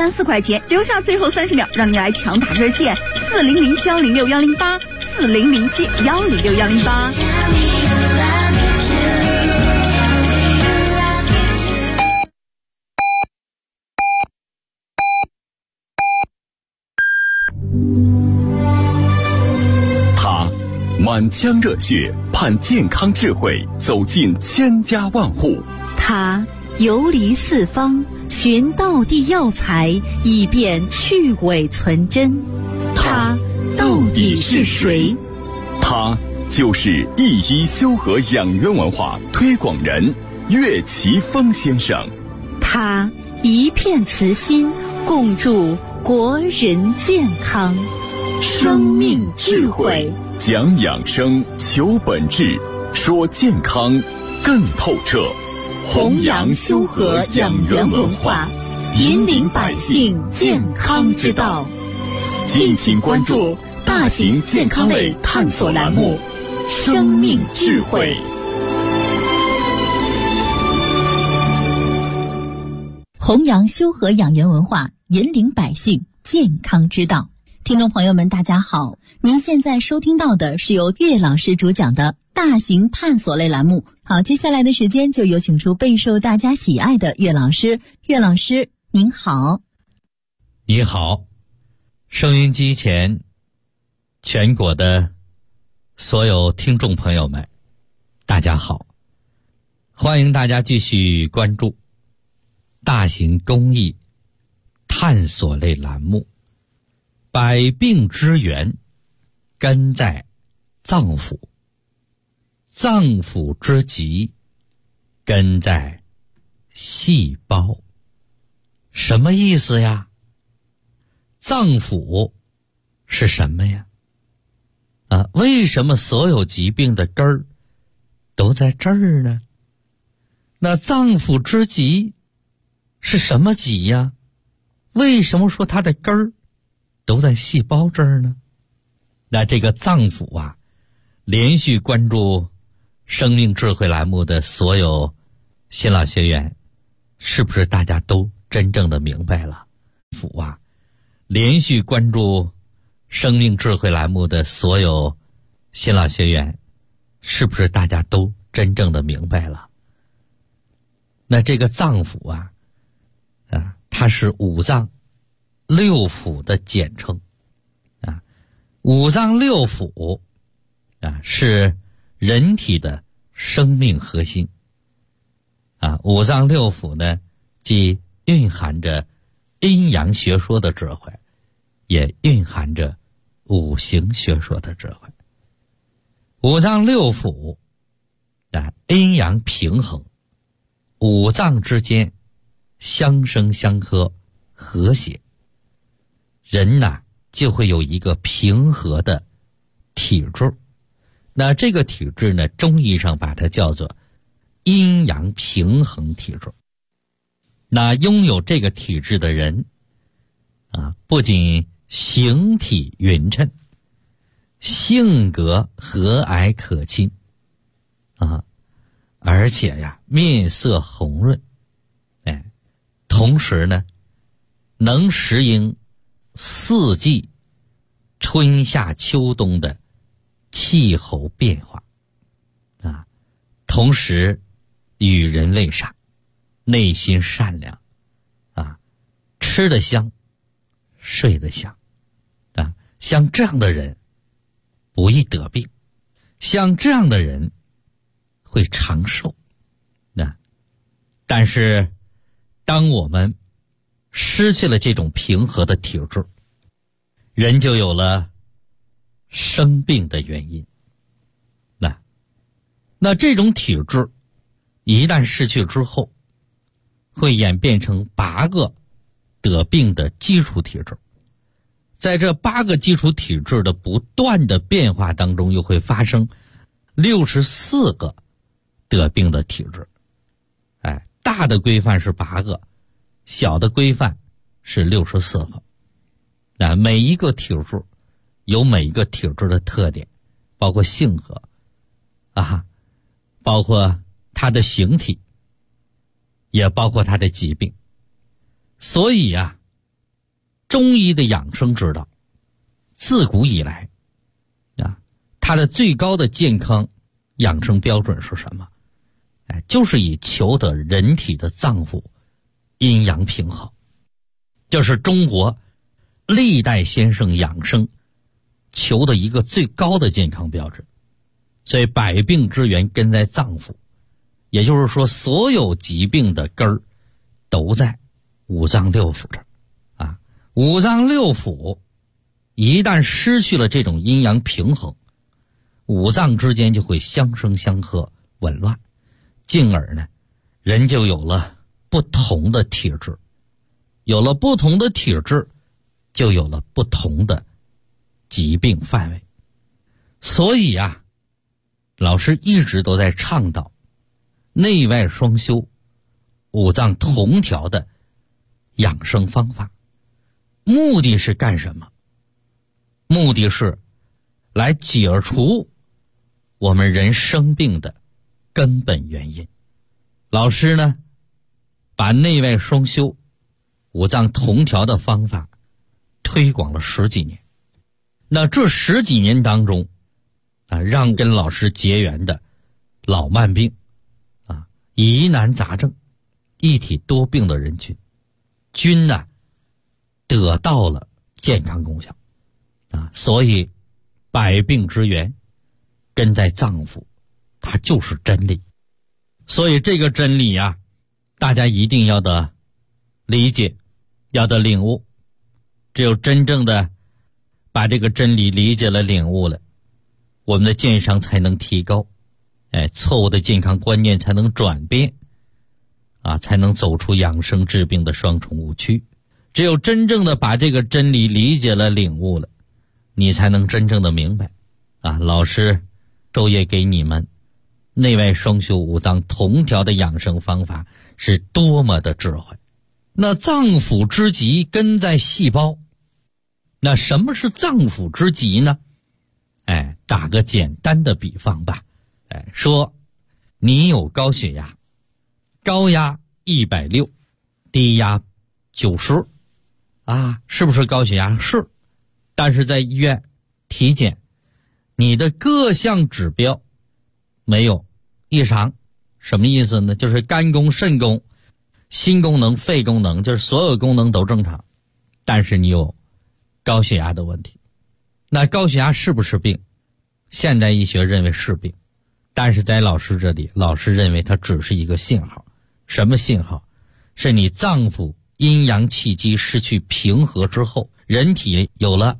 34块钱。留下最后30秒，让你来抢打热线4007-106-108，4007-106-108。 他满腔热血，盼健康智慧走进千家万户。 他游离四方，寻道地药材，以便去伪存真。他到底是谁？ 他就是一一修和养元文化推广人岳奇峰先生。 他一片慈心，共筑国人健康。生命智慧， 讲养生，求本质，说健康更透彻。 弘扬修和养元文化，引领百姓健康之道。 敬请关注大型健康类探索栏目《生命智慧》。 弘扬修和养元文化，引领百姓健康之道。听众朋友们，大家好，您现在收听到的是由岳老师主讲的大型探索类栏目。好，接下来的时间就有请出备受大家喜爱的岳老师。岳老师您好。 你好，收音机前全国的所有听众朋友们，大家好，欢迎大家继续关注大型公益探索类栏目。百病之源根在脏腑，脏腑之疾根在细胞。什么意思呀？脏腑是什么呀？为什么所有疾病的根儿都在这儿呢？那脏腑之疾是什么疾呀？为什么说它的根儿都在细胞这儿呢？那这个脏腑啊，连续关注生命智慧栏目的所有新老学员，是不是大家都真正的明白了？腑啊，连续关注生命智慧栏目的所有新老学员，是不是大家都真正的明白了？那这个脏腑啊，它是五脏六腑的简称啊。五脏六腑是人体的生命核心啊。五脏六腑呢，既蕴含着阴阳学说的智慧，也蕴含着五行学说的智慧。五脏六腑阴阳平衡，五脏之间相生相克和谐，人就会有一个平和的体质。那这个体质呢，中医上把它叫做阴阳平衡体质。那拥有这个体质的人不仅形体匀称，性格和蔼可亲而且面色红润，同时呢能适应四季春夏秋冬的气候变化同时与人为善，内心善良吃得香，睡得香像这样的人不易得病，像这样的人会长寿但是当我们失去了这种平和的体质，人就有了生病的原因。那这种体质一旦失去之后，会演变成8个得病的基础体质。在这8个基础体质的不断的变化当中，又会发生64个得病的体质。大的规范是8个，小的规范是64个。每一个体质有每一个体质的特点，包括性格包括它的形体，也包括它的疾病。所以中医的养生之道，自古以来它的最高的健康养生标准是什么？就是以求得人体的脏腑阴阳平衡，这是中国历代先生养生求的一个最高的健康标准。所以百病之源根在脏腑，也就是说所有疾病的根儿都在五脏六腑这儿啊。五脏六腑一旦失去了这种阴阳平衡，五脏之间就会相生相克，紊乱，进而呢人就有了不同的体质，有了不同的体质就有了不同的疾病范围。所以老师一直都在倡导内外双修、五脏同调的养生方法。目的是干什么？目的是来解除我们人生病的根本原因。老师呢把内外双修、五脏同调的方法推广了10几年。那这10几年当中让跟老师结缘的老慢病疑难杂症、一体多病的人群均得到了健康功效所以百病之源根在脏腑，它就是真理。所以这个真理大家一定要的理解，要的领悟。只有真正的把这个真理理解了、领悟了，我们的健康才能提高，错误的健康观念才能转变才能走出养生治病的双重误区。只有真正的把这个真理理解了、领悟了，你才能真正的明白老师昼夜给你们内外双修、五脏同调的养生方法是多么的智慧。那脏腑之疾根在细胞，那什么是脏腑之疾呢？打个简单的比方吧，说你有高血压，高压160，低压90是不是高血压？是。但是在医院体检，你的各项指标没有异常。什么意思呢？就是肝功、肾功、心功能、肺功能，就是所有功能都正常，但是你有高血压的问题。那高血压是不是病？现代医学认为是病，但是在老师这里，老师认为它只是一个信号。什么信号？是你脏腑阴阳气机失去平和之后，人体有了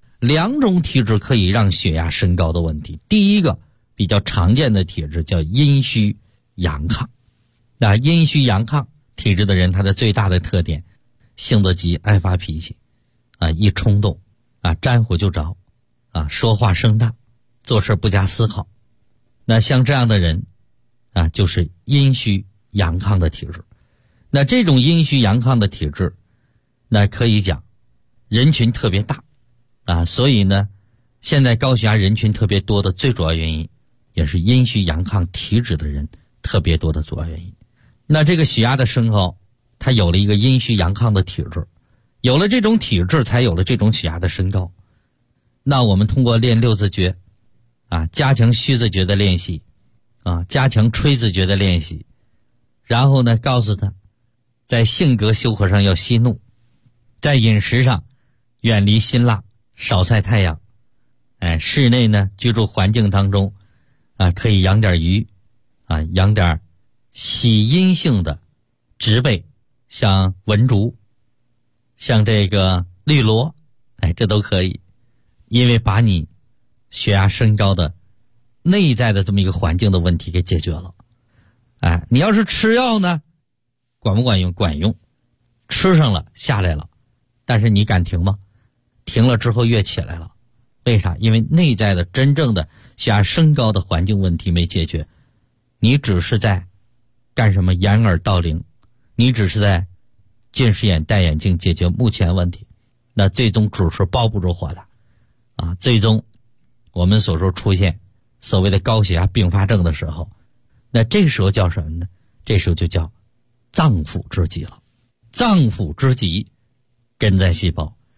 2种体质可以让血压升高的问题。第一个比较常见的体质叫阴虚阳亢。那阴虚阳亢体质的人，他的最大的特点，性子急，爱发脾气一冲动沾火就着说话声大，做事不加思考。那像这样的人就是阴虚阳亢的体质。那这种阴虚阳亢的体质，那可以讲人群特别大所以呢现在高血压人群特别多的最主要原因，也是阴虚阳亢体质的人特别多的主要原因。那这个血压的升高，它有了一个阴虚阳亢的体质，有了这种体质才有了这种血压的升高。那我们通过练6字诀加强虚字诀的练习加强吹字诀的练习，然后呢告诉他在性格修和上要息怒，在饮食上远离辛辣，少晒太阳，室内呢居住环境当中可以养点鱼养点喜阴性的植被，像文竹，像这个绿萝，这都可以。因为把你血压升高的内在的这么一个环境的问题给解决了。你要是吃药呢，管不管用？管用，吃上了下来了，但是你敢停吗？停了之后越起来了。为啥？因为内在的真正的血压升高的环境问题没解决，你只是在干什么？掩耳盗铃，你只是在近视眼戴眼镜解决目前问题，那最终只是包不住火的最终我们所说出现所谓的高血压并发症的时候，那这时候叫什么呢？这时候就叫脏腑之疾了。脏腑之疾根在细胞，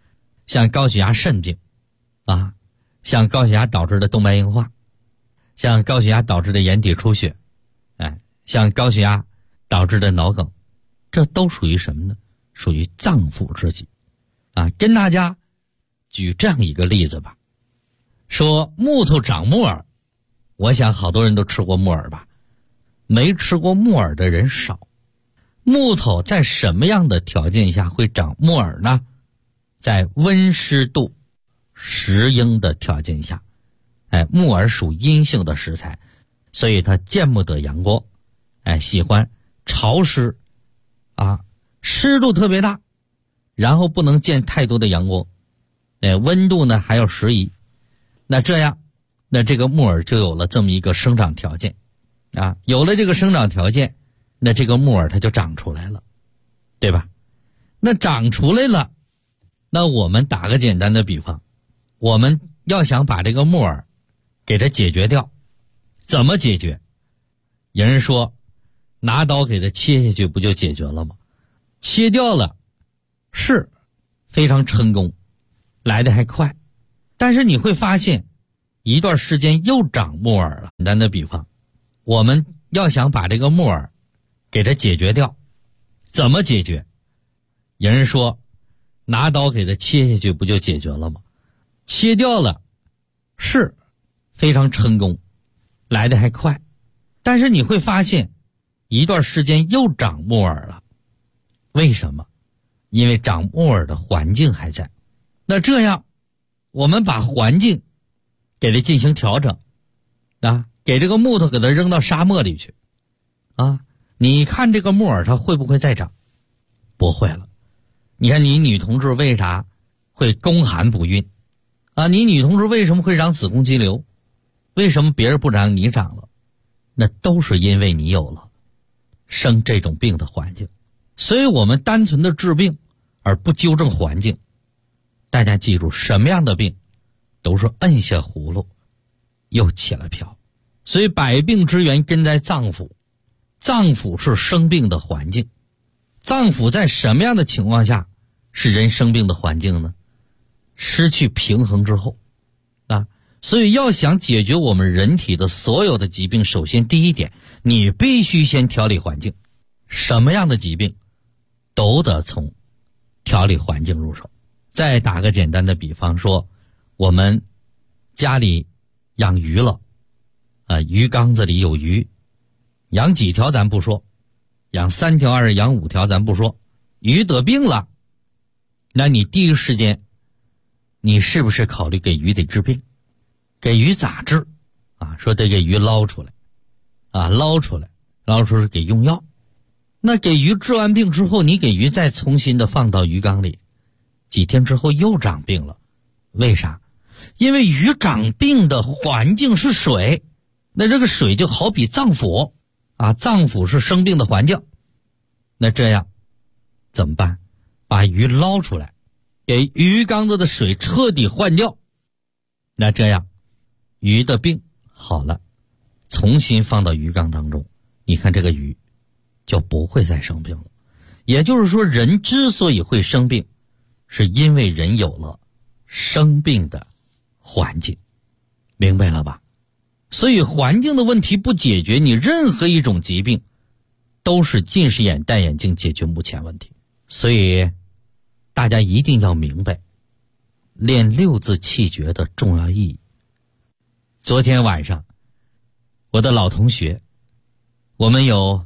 像高血压肾病啊，像高血压导致的动脉硬化，像高血压导致的眼底出血，像高血压导致的脑梗，这都属于什么呢？属于脏腑之疾啊。跟大家举这样一个例子吧，说木头长木耳，我想好多人都吃过木耳吧，没吃过木耳的人少。木头在什么样的条件下会长木耳呢？在温湿度适应的条件下。木耳属阴性的食材，所以它见不得阳光，喜欢潮湿啊，湿度特别大，然后不能见太多的阳光，温度呢还要适宜。那这样，那这个木耳就有了这么一个生长条件啊，有了这个生长条件，那这个木耳它就长出来了，对吧？那长出来了，那我们打个简单的比方，我们要想把这个木耳给它解决掉，怎么解决？有人说拿刀给它切下去不就解决了吗？切掉了是非常成功，来得还快，但是你会发现一段时间又长木耳了。简单的比方，我们要想把这个木耳给它解决掉，怎么解决？有人说拿刀给它切下去不就解决了吗？切掉了是非常成功，来得还快，但是你会发现一段时间又长木耳了。为什么？因为长木耳的环境还在。那这样我们把环境给它进行调整啊，给这个木头给它扔到沙漠里去啊，你看这个木耳它会不会再长？不会了。你看你女同志为啥会宫寒不孕啊？你女同志为什么会长子宫肌瘤？为什么别人不长你长了？那都是因为你有了生这种病的环境。所以我们单纯的治病而不纠正环境，大家记住，什么样的病都是摁下葫芦又起了瓢。所以百病之源根在脏腑，脏腑是生病的环境。脏腑在什么样的情况下是人生病的环境呢？失去平衡之后啊。所以要想解决我们人体的所有的疾病，首先第一点，你必须先调理环境。什么样的疾病都得从调理环境入手。再打个简单的比方说，我们家里养鱼了鱼缸子里有鱼，养几条咱不说，养3条还是养5条咱不说，鱼得病了，那你第一时间你是不是考虑给鱼得治病？给鱼咋治啊？说得给鱼捞出来啊，捞出来是给用药。那给鱼治完病之后，你给鱼再重新的放到鱼缸里，几天之后又长病了。为啥？因为鱼长病的环境是水，那这个水就好比脏腑啊，脏腑是生病的环境。那这样怎么办？把鱼捞出来，给鱼缸子的水彻底换掉。那这样鱼的病好了，重新放到鱼缸当中，你看这个鱼就不会再生病了。也就是说，人之所以会生病，是因为人有了生病的环境。明白了吧？所以环境的问题不解决，你任何一种疾病都是近视眼戴眼镜解决目前问题。所以大家一定要明白练6字气诀的重要意义。昨天晚上我的老同学，我们有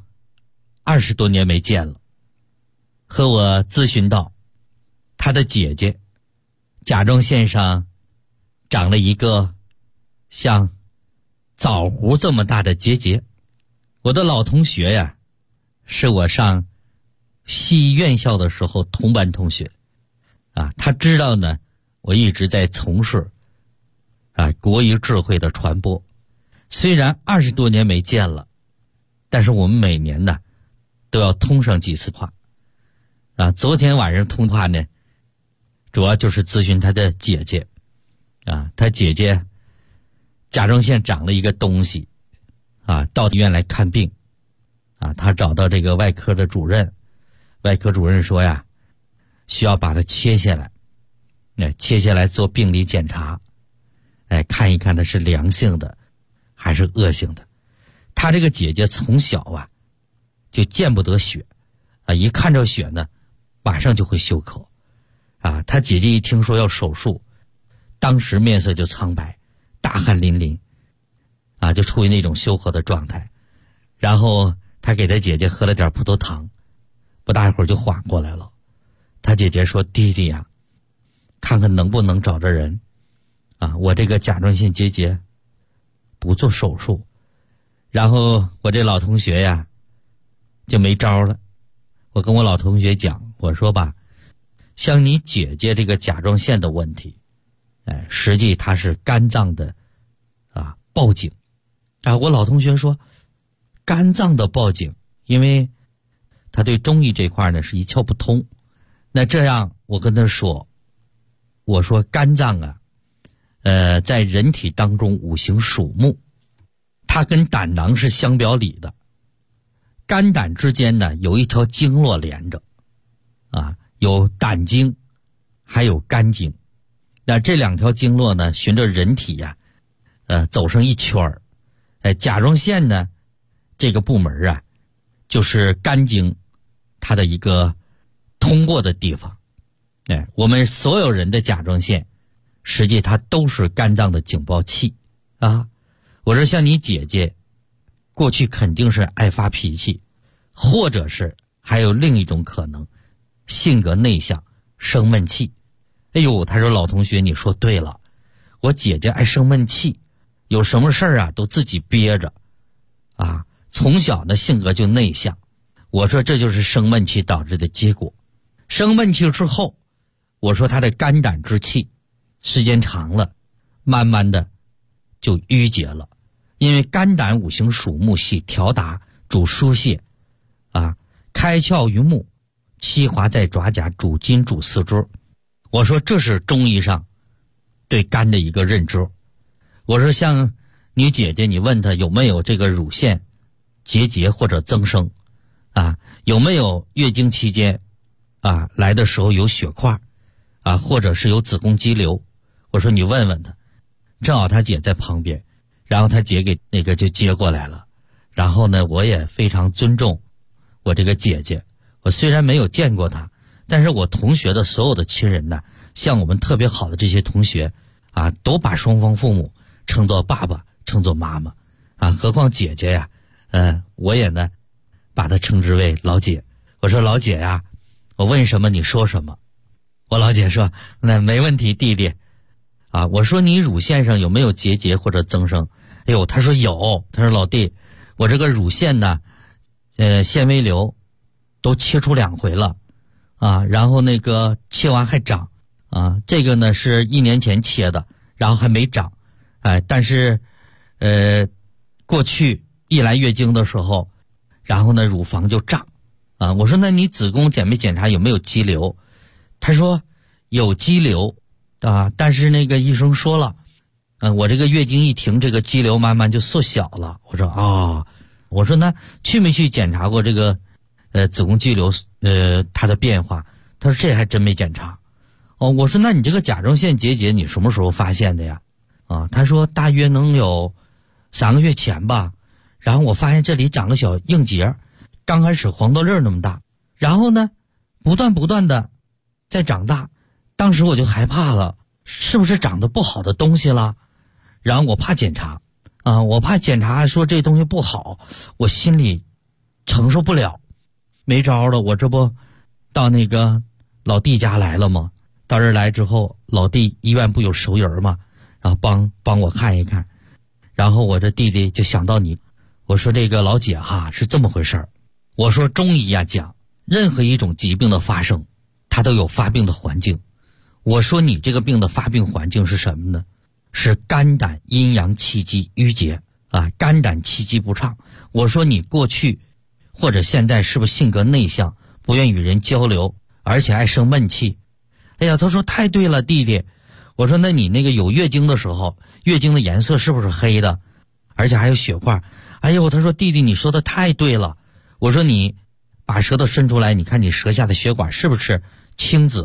20多年没见了，和我咨询到他的姐姐甲状腺上长了一个像枣核这么大的结节。我的老同学呀，是我上西医院校的时候同班同学啊，他知道呢我一直在从事国医智慧的传播。虽然20多年没见了，但是我们每年呢都要通上几次话昨天晚上通话呢，主要就是咨询他的姐姐他姐姐甲状腺长了一个东西到医院来看病他找到这个外科的主任，外科主任说呀，需要把它切下来切下来做病理检查，看一看它是良性的还是恶性的。她这个姐姐从小啊就见不得血啊，一看着血呢马上就会休克啊。她姐姐一听说要手术，当时面色就苍白，大汗淋漓啊，就处于那种休克的状态。然后她给她姐姐喝了点葡萄糖，不大一会儿就缓过来了。她姐姐说：“弟弟呀，看看能不能找着人啊，我这个甲状腺结节不做手术。”然后我这老同学呀就没招了。我跟我老同学讲，我说吧，像你姐姐这个甲状腺的问题，实际它是肝脏的报警啊。我老同学说肝脏的报警，因为他对中医这块呢是一窍不通。那这样我跟他说，我说肝脏啊在人体当中五行属木，它跟胆囊是相表里的，肝胆之间呢有一条经络连着啊，有胆经还有肝经。那这两条经络呢循着人体呀走上一圈儿。甲状腺呢这个部门啊就是肝经它的一个通过的地方。我们所有人的甲状腺实际它都是肝脏的警报器啊。我说像你姐姐过去肯定是爱发脾气，或者是还有另一种可能，性格内向，生闷气。哎呦，他说老同学你说对了，我姐姐爱生闷气，有什么事儿啊都自己憋着啊，从小呢性格就内向。我说这就是生闷气导致的结果。生闷气之后，我说他的肝胆之气时间长了慢慢的就淤结了。因为肝胆五行属木，系调达，主疏泄啊，开窍于目，气华在爪甲，主筋主四肢。我说这是中医上对肝的一个认知。我说像你姐姐，你问她有没有这个乳腺结节或者增生啊，有没有月经期间啊来的时候有血块啊，或者是有子宫肌瘤，我说你问问她。正好她姐在旁边，然后她姐给那个就接过来了。然后呢我也非常尊重我这个姐姐，我虽然没有见过她，但是我同学的所有的亲人呢，像我们特别好的这些同学啊，都把双方父母称作爸爸，称作妈妈啊，何况姐姐呀我也呢把她称之为老姐。我说老姐呀，我问什么你说什么。我老姐说那没问题弟弟啊。我说你乳腺上有没有结节或者增生？哎呦，他说有。他说老弟，我这个乳腺呢纤维瘤都切出2回了啊，然后那个切完还长啊，这个呢是1年前切的，然后还没长。但是过去一来月经的时候，然后呢乳房就胀啊。我说那你子宫检没检查有没有肌瘤？他说有肌瘤啊，但是那个医生说了我这个月经一停，这个肌瘤慢慢就缩小了。我说我说那去没去检查过这个子宫肌瘤它的变化？他说这还真没检查。我说那你这个甲状腺结节你什么时候发现的呀？他说大约能有3个月前吧。然后我发现这里长个小硬结，刚开始黄豆粒那么大，然后呢不断的在长大。当时我就害怕了，是不是长得不好的东西了？然后我怕检查我怕检查说这东西不好，我心里承受不了，没招了。我这不到那个老弟家来了吗？到这儿来之后，老弟医院不有熟人吗？然后帮我看一看。然后我这弟弟就想到你，我说这个老姐哈是这么回事儿。我说中医呀讲，任何一种疾病的发生，它都有发病的环境。我说你这个病的发病环境是什么呢？是肝胆阴阳气机淤结啊，肝胆气机不畅。我说你过去或者现在是不是性格内向，不愿与人交流，而且爱生闷气？哎呀，他说太对了弟弟。我说那你那个有月经的时候，月经的颜色是不是黑的，而且还有血块？哎呦，他说弟弟你说的太对了。我说你把舌头伸出来，你看你舌下的血管是不是青紫，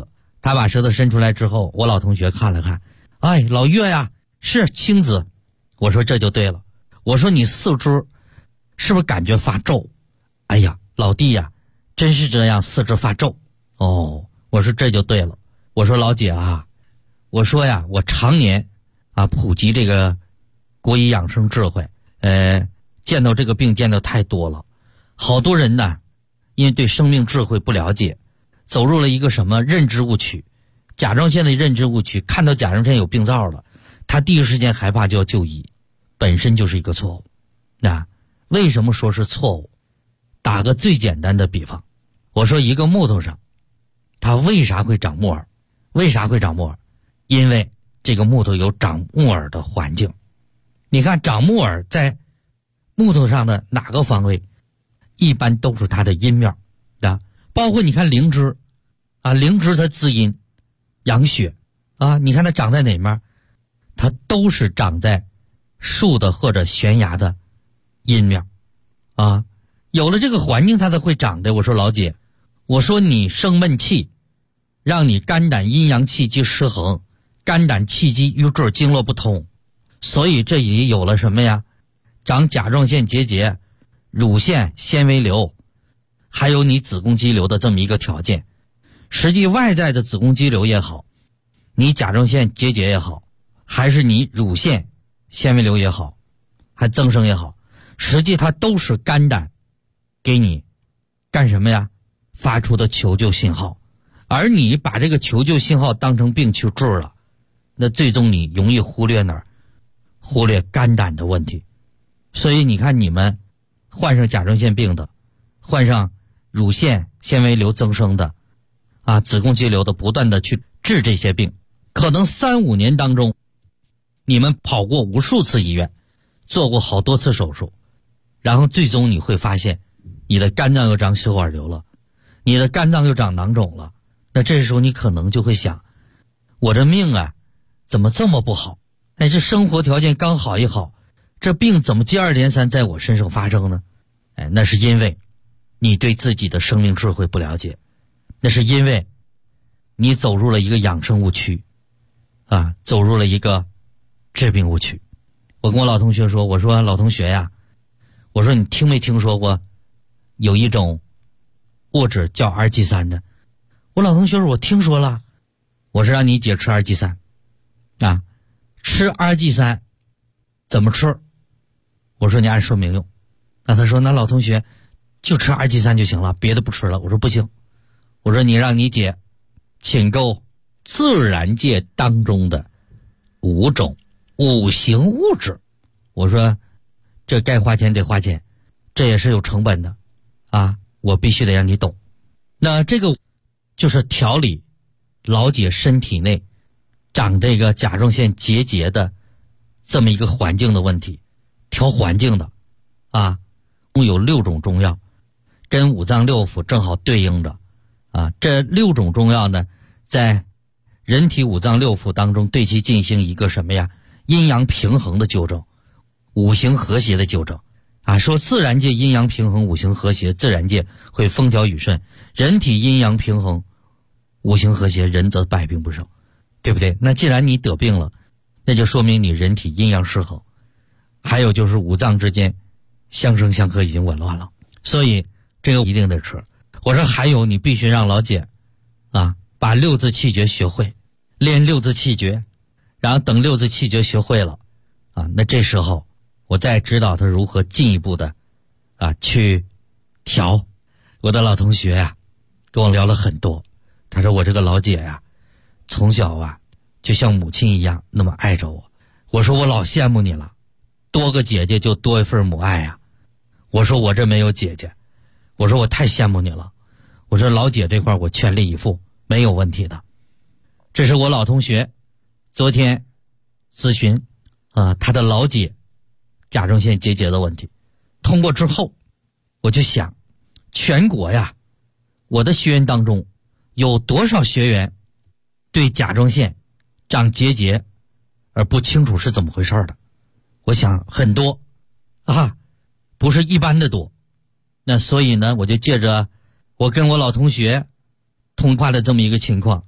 他把舌头伸出来之后，我老同学看了看，哎，老岳呀，是青紫。我说这就对了，我说你四肢是不是感觉发皱？哎呀，老弟呀，真是这样，四肢发皱。哦，我说这就对了。我说老姐啊，我说呀，我常年普及这个国医养生智慧，见到这个病见到太多了，好多人呢，因为对生命智慧不了解，走入了一个什么认知误区，甲状腺的认知误区，看到甲状腺有病灶了，他第一时间害怕就要就医，本身就是一个错误。为什么说是错误？打个最简单的比方，我说一个木头上，它为啥会长木耳？为啥会长木耳？因为这个木头有长木耳的环境。你看长木耳在木头上的哪个方位？一般都是它的阴面包括你看灵芝灵芝它滋阴养血你看它长在哪面？它都是长在树的或者悬崖的阴面有了这个环境它才会长的。我说老姐，我说你生闷气，让你肝胆阴阳气机失衡，肝胆气机瘀滞，经络不通，所以这里有了什么呀？长甲状腺结节、乳腺纤维瘤，还有你子宫肌瘤的这么一个条件。实际外在的子宫肌瘤也好，你甲状腺结节也好，还是你乳腺纤维瘤也好，还增生也好，实际它都是肝胆给你干什么呀？发出的求救信号。而你把这个求救信号当成病去治了，那最终你容易忽略哪儿？忽略肝胆的问题。所以你看，你们患上甲状腺病的，患上乳腺纤维瘤增生的子宫肌瘤的，不断的去治这些病，可能3-5年当中你们跑过无数次医院，做过好多次手术，然后最终你会发现你的肝脏又长血管瘤了，你的肝脏又长囊肿了。那这时候你可能就会想，我这命怎么这么不好？这生活条件刚好一好，这病怎么接二连三在我身上发生呢？那是因为你对自己的生命智慧不了解，那是因为你走入了一个养生误区走入了一个治病误区。我跟我老同学说，我说老同学呀，我说你听没听说过有一种物质叫二剂三的？我老同学说我听说了。我说让你姐吃二剂三吃二剂三怎么吃？我说你按说明用。他说那老同学就吃二剂三就行了，别的不吃了。我说不行，我说你让你姐请购自然界当中的5种五行物质。我说这该花钱得花钱，这也是有成本的我必须得让你懂。那这个就是调理老姐身体内长这个甲状腺结节的这么一个环境的问题，调环境的有6种中药，跟五脏六腑正好对应着这6种中药呢，在人体五脏六腑当中对其进行一个什么呀？阴阳平衡的纠正，五行和谐的纠正说自然界阴阳平衡，五行和谐，自然界会风调雨顺，人体阴阳平衡，五行和谐，人则百病不生，对不对？那既然你得病了，那就说明你人体阴阳失衡，还有就是五脏之间相生相克已经紊乱了，所以这个一定得吃。我说还有，你必须让老姐把6字气诀学会，练6字气诀，然后等6字气诀学会了那这时候我再指导他如何进一步的去调。我的老同学跟我聊了很多，他说我这个老姐从小就像母亲一样那么爱着我。我说我老羡慕你了，多个姐姐就多一份母爱我说我这没有姐姐，我说我太羡慕你了。我说老姐这块我全力以赴，没有问题的。这是我老同学昨天咨询他的老姐甲状腺结节的问题，通过之后我就想，全国我的学员当中有多少学员对甲状腺长结节而不清楚是怎么回事的？我想很多不是一般的多。那所以呢，我就借着我跟我老同学通话的这么一个情况，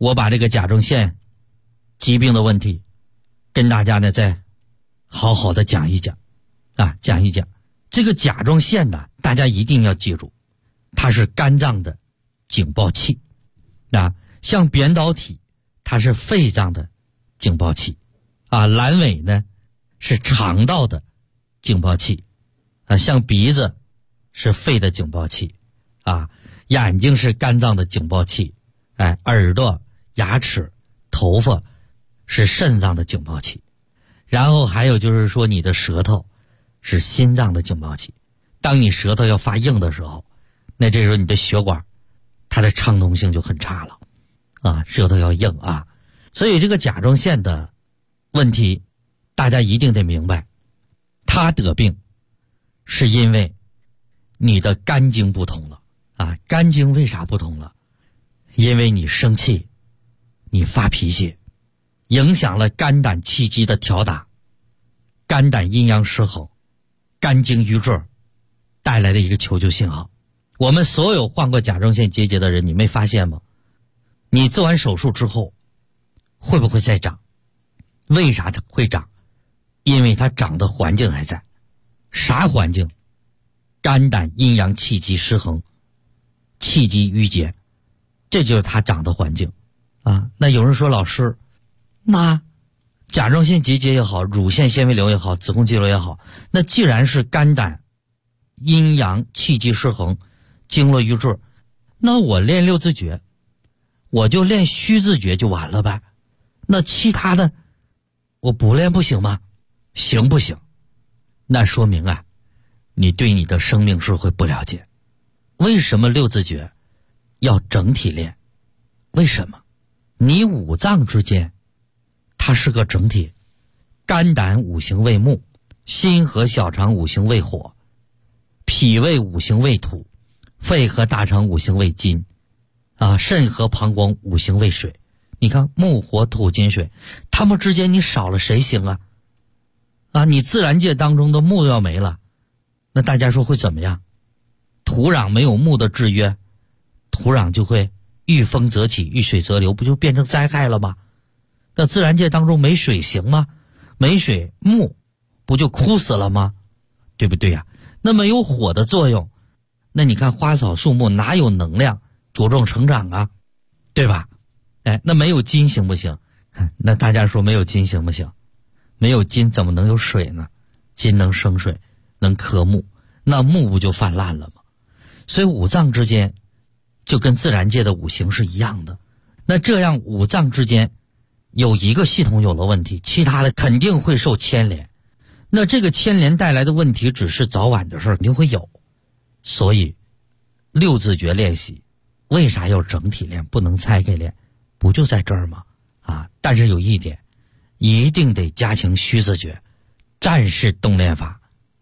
我把这个甲状腺疾病的问题跟大家呢再好好的讲一讲讲一讲。这个甲状腺呢，大家一定要记住，它是肝脏的警报器像扁桃体它是肺脏的警报器阑尾呢是肠道的警报器像鼻子是肺的警报器眼睛是肝脏的警报器耳朵、牙齿、头发是肾脏的警报器，然后还有就是说你的舌头是心脏的警报器。当你舌头要发硬的时候，那这时候你的血管它的畅通性就很差了舌头要硬所以这个甲状腺的问题大家一定得明白，它得病是因为你的肝经不通了肝经为啥不通了？因为你生气，你发脾气，影响了肝胆气机的调达，肝胆阴阳失衡，肝经瘀滞带来的一个求救信号。我们所有患过甲状腺结节的人，你没发现吗？你做完手术之后会不会再长？为啥它会长？因为它长的环境还在。啥环境？肝胆阴阳气机失衡，气机郁结，这就是它长的环境那有人说，老师，那甲状腺结节也好，乳腺纤维瘤也好，子宫肌瘤也好，那既然是肝胆阴阳气机失衡，经络瘀滞，那我练六字诀，我就练虚字诀就完了呗？那其他的我不练不行吗？行不行？那说明你对你的生命是会不了解。为什么六字诀要整体练？为什么？你五脏之间它是个整体，肝胆五行为木，心和小肠五行为火，脾胃五行为土，肺和大肠五行为金肾和膀胱五行为水。你看木火土金水，它们之间你少了谁行你自然界当中的木要没了，那大家说会怎么样？土壤没有木的制约，土壤就会遇风则起，遇水则流，不就变成灾害了吗？那自然界当中没水行吗？没水木不就枯死了吗？对不对呀？那么有火的作用，那你看花草树木哪有能量茁壮成长对吧？那没有金行不行？那大家说没有金行不行？没有金怎么能有水呢？金能生水，能克木，那木不就泛滥了吗？所以五脏之间就跟自然界的五行是一样的。那这样五脏之间有一个系统有了问题，其他的肯定会受牵连。那这个牵连带来的问题只是早晚的事，肯定会有。所以六字诀练习为啥要整体练，不能拆开练？不就在这儿吗？但是有一点，一定得加强虚字诀，战士动练法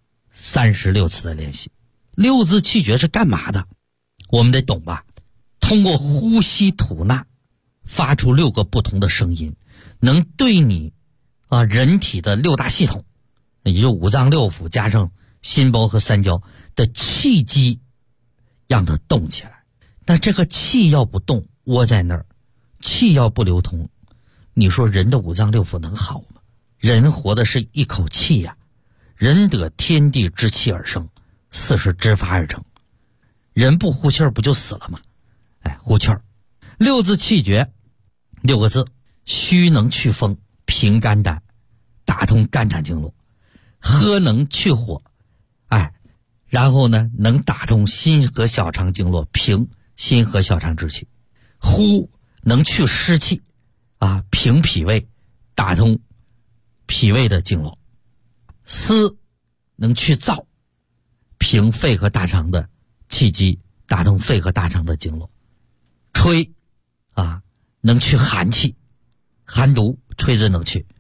36次的练习。六字气诀是干嘛的？我们得懂吧？通过呼吸吐纳发出6个不同的声音，能对你人体的6大系统，也就五脏六腑加上心包和三焦的气机让它动起来。那这个气要不动，窝在那儿，气要不流通，你说人的五脏六腑能好吗？人活的是一口气呀，人得天地之气而生，40之发而成。人不呼气儿不就死了吗？呼气儿。六字气诀6个字：虚能去风，平肝胆，打通肝胆经络；喝能去火，然后呢能打通心和小肠经络，平心和小肠之气；呼能去湿气，平脾胃，打通脾胃的经络；思能去燥，平肺和大肠的气机，打通肺和大肠的经络；吹能去寒气，寒毒吹子能去。